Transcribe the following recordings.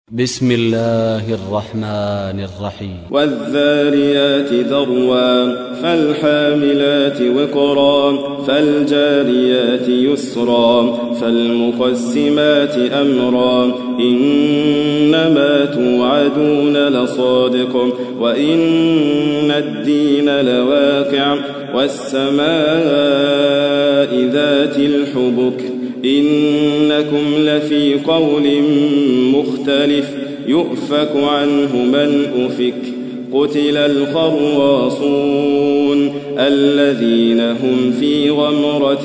بسم الله الرحمن الرحيم والذاريات ذروا فالحاملات وقرا فالجاريات يسرا فالمقسمات أمرا إنما توعدون لصادق وإن الدين لواقع والسماء ذات الحبك إنكم لفي قول مختلف يؤفك عنه من أفك قتل الخراصون الذين هم في غمرة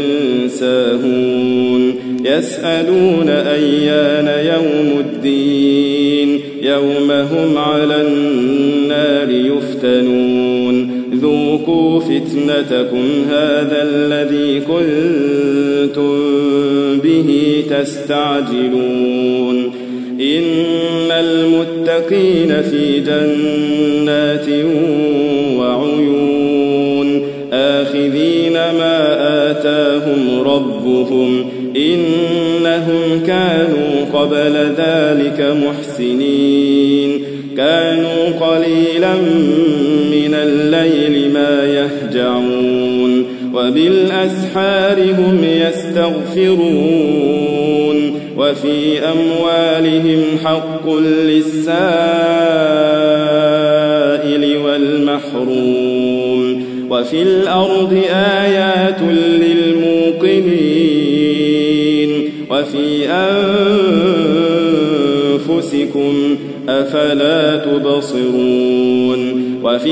ساهون يسألون أيان يوم الدين يوم هم على النار يفتنون ذوقوا فتنتكم هذا الذي كنتم به تستعجلون إن المتقين في جنات وعيون آخذين ما آتاهم ربهم إنهم كانوا قبل ذلك محسنين كانوا قليلا من الليل ما يهجعون وبالأسحار هم يستغفرون وفي أموالهم حق للسائل والمحروم وفي الأرض آيات للموقنين وفي أنفسكم أفلا تبصرون وفي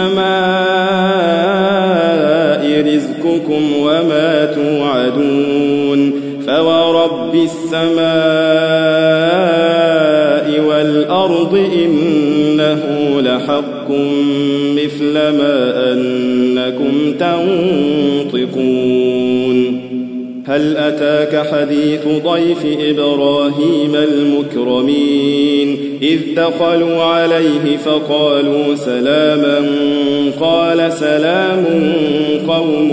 السماء رزقكم وما توعدون فورب السماء والأرض إنه لحق مثل ما أنكم تنطقون هل أتاك حديث ضيف إبراهيم المكرمين إذ دخلوا عليه فقالوا سلاما قال سلام قوم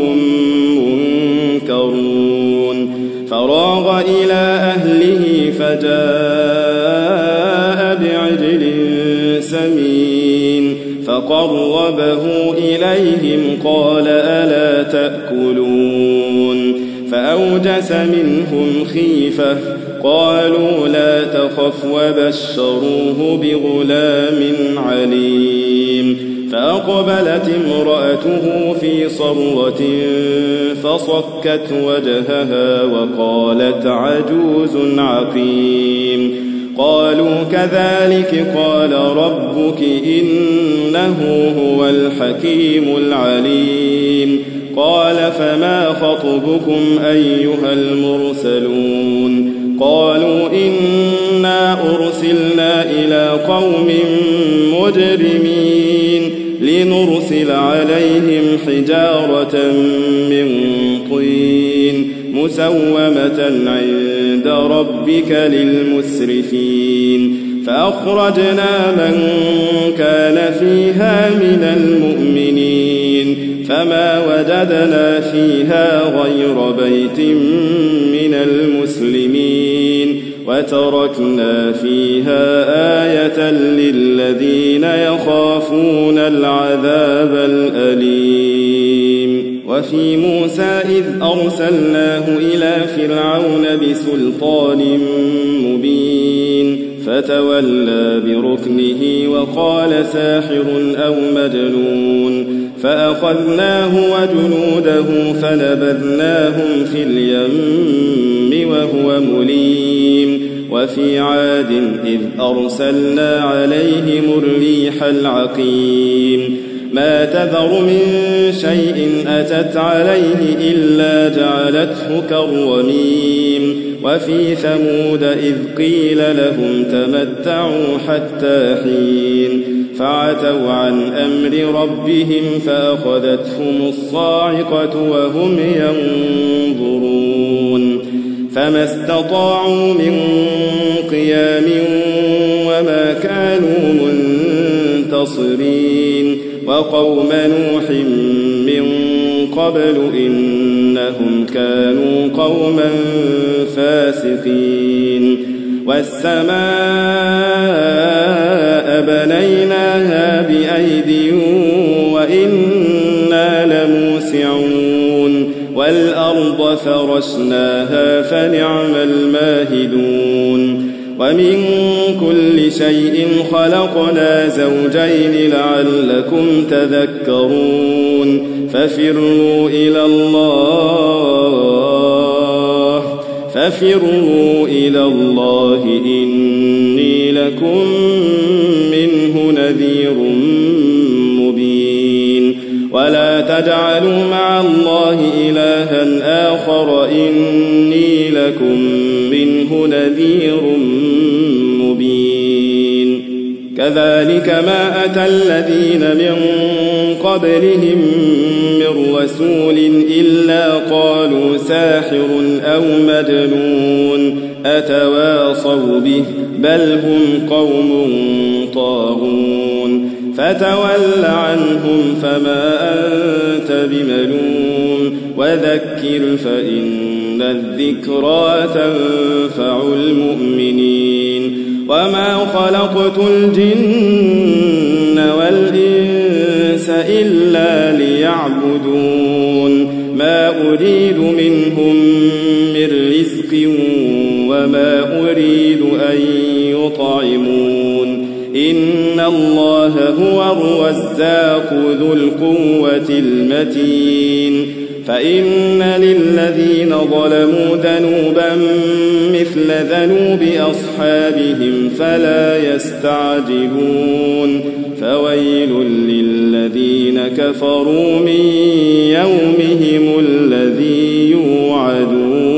منكرون فراغ إلى أهله فجاء بعجل سمين فقربه إليهم قال ألا تأكلون فأوجس منهم خيفة قالوا لا تخف وبشروه بغلام عليم فأقبلت امرأته في صرة فصكت وجهها وقالت عجوز عقيم قالوا كذلك قال ربك إنه هو الحكيم العليم قال فما خطبكم أيها المرسلون قالوا إنا أرسلنا إلى قوم مجرمين لنرسل عليهم حجارة من طين مسومة عند ربك للمسرفين فأخرجنا من كان فيها من المؤمنين فما وجدنا فيها غير بيت من المسلمين وتركنا فيها آية للذين يخافون العذاب الأليم وفي موسى إذ أرسلناه إلى فرعون بسلطان مبين فتولى بركنه وقال ساحر أو مجنون فأخذناه وجنوده فنبذناهم في اليم وهو مليم وفي عاد إذ أرسلنا عليهم الريح العقيم ما تذر من شيء أتت عليه إلا جعلته كالرميم وفي ثمود إذ قيل لهم تمتعوا حتى حين فعتوا عن أمر ربهم فأخذتهم الصاعقة وهم ينظرون فما استطاعوا من قيام وما كانوا منتصرين وقوم نوح من قبل إنهم كانوا قوما فاسقين والسماء وفرشناها فنعم الماهدون ومن كل شيء خلقنا زوجين لعلكم تذكرون ففروا إلى الله إني لكم منه نذير مبين ولا تجعلوا مع الله إلها آخر إني لكم منه نذير مبين كذلك ما أتى الذين من قبلهم من رسول إلا قالوا ساحر أو مجنون أتواصوا به بل هم قوم طاغون فتول عنهم فما أنت بملوم وذكر فإن الذكرى تنفع المؤمنين وما خلقت الجن والإنس إلا ليعبدون ما أريد منهم من رزق وما أريد أن يطعمون إن الله هو الرزاق ذو القوة المتين فإن للذين ظلموا ذنوبا مثل ذنوب أصحابهم فلا يستعجلون فويل للذين كفروا من يومهم الذي يوعدون